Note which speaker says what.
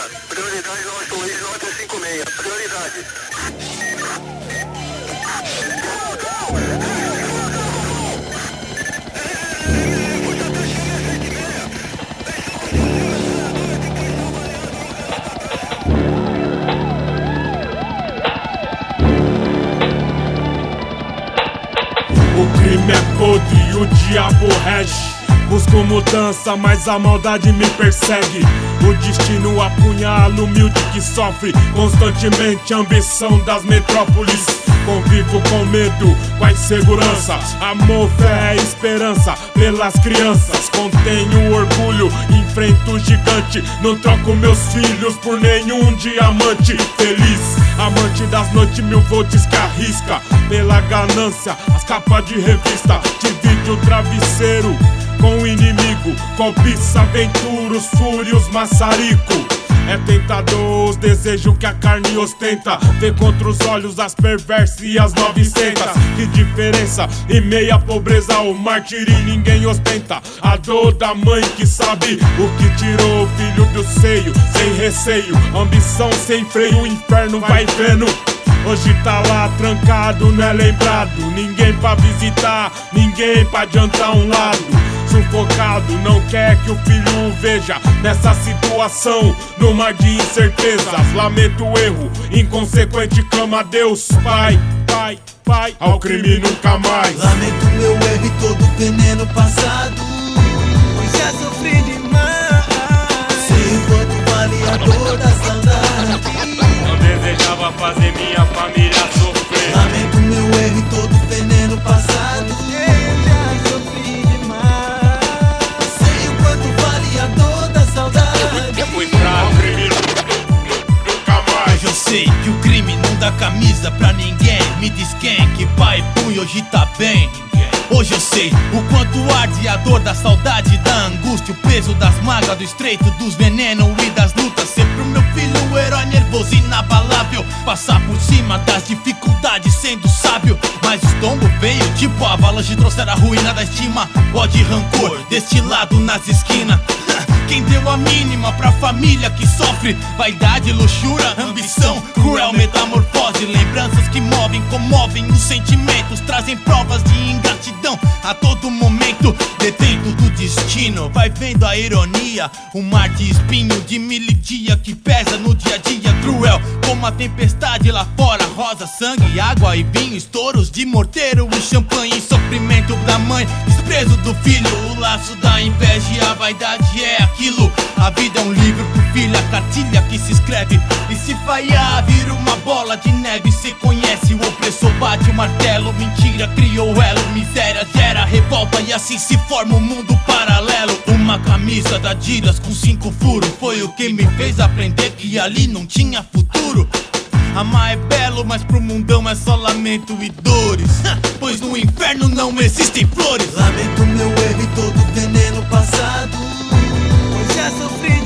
Speaker 1: Prioridade Norte Luiz, nota 56. Prioridade.
Speaker 2: O crime é podre e o diabo rege. Busco mudança, mas a maldade me persegue. O destino apunhala o humilde que sofre constantemente a ambição das metrópoles. Convivo com medo, com a insegurança. Amor, fé e esperança pelas crianças. Contenho orgulho, enfrento o gigante. Não troco meus filhos por nenhum diamante. Feliz, amante das noites, 1000 volts que arrisca. Pela ganância, as capas de revista. Divide o travesseiro com o inimigo, cobiça, aventuras, fúrios, maçarico. É tentador os desejos que a carne ostenta. Vê contra os olhos as perversas e as 900. Que diferença, em meia à pobreza o martírio ninguém ostenta. A dor da mãe que sabe o que tirou o filho do seio. Sem receio, ambição sem freio, o inferno vai vendo. Hoje tá lá trancado, não é lembrado. Ninguém pra visitar, ninguém pra adiantar um lado. Sufocado, não quer que o filho o veja nessa situação, no mar de incertezas. Lamento o erro, inconsequente clama a Deus. Pai, pai, pai, ao crime nunca mais.
Speaker 3: Lamento meu erro e todo o veneno passado, pois já sofri demais. Sei o quanto vale a dor da saudade.
Speaker 2: Não desejava fazer minha família sofrer.
Speaker 3: Lamento meu erro e todo o veneno passado, eu já sofri demais. Sei o quanto vale a dor da saudade.
Speaker 2: Eu fui fraco, o crime nunca mais.
Speaker 4: Hoje eu sei que o crime não dá camisa pra ninguém. Me diz quem que pai e punho hoje tá bem. Hoje eu sei o quanto arde a dor da saudade, da angústia, o peso das mágoas, do estreito, dos venenos e das lutas. Sempre o meu filho, o herói nervoso, inabalável. Passar por cima das dificuldades sendo sábio. Mas o tombo veio tipo a avalanche, trouxeram a ruína da estima. Ódio e rancor destilado nas esquinas. Quem deu a mínima pra família que sofre? Vaidade, luxúria, ambição, cruel metamorfose. Lembranças que movem, comovem os sentimentos. Trazem provas de ingratidão a todo momento. Detento do destino, vai vendo a ironia. Um mar de espinho, de milidia que pesa no dia a dia. Cruel como a tempestade lá fora. Rosa, sangue, água e vinho. Estouros de morteiro e champanhe. Sofrimento da mãe, desprezo do filho. O laço da inveja e a vaidade é aquilo. A vida é um livro pro filho, a cartilha que se escreve. E se falhar, vira uma bola de neve. Cê conhece o opressor, bate o martelo. Mentira criou elo, miséria gera revolta. E assim se forma um mundo paralelo. Uma camisa da Adidas com 5 furos foi o que me fez aprender que ali não tinha futuro. Amar é belo, mas pro mundão é só lamento e dores. Pois no inferno não existem flores.
Speaker 3: Lamento meu erro e todo o veneno passado, pois já sofri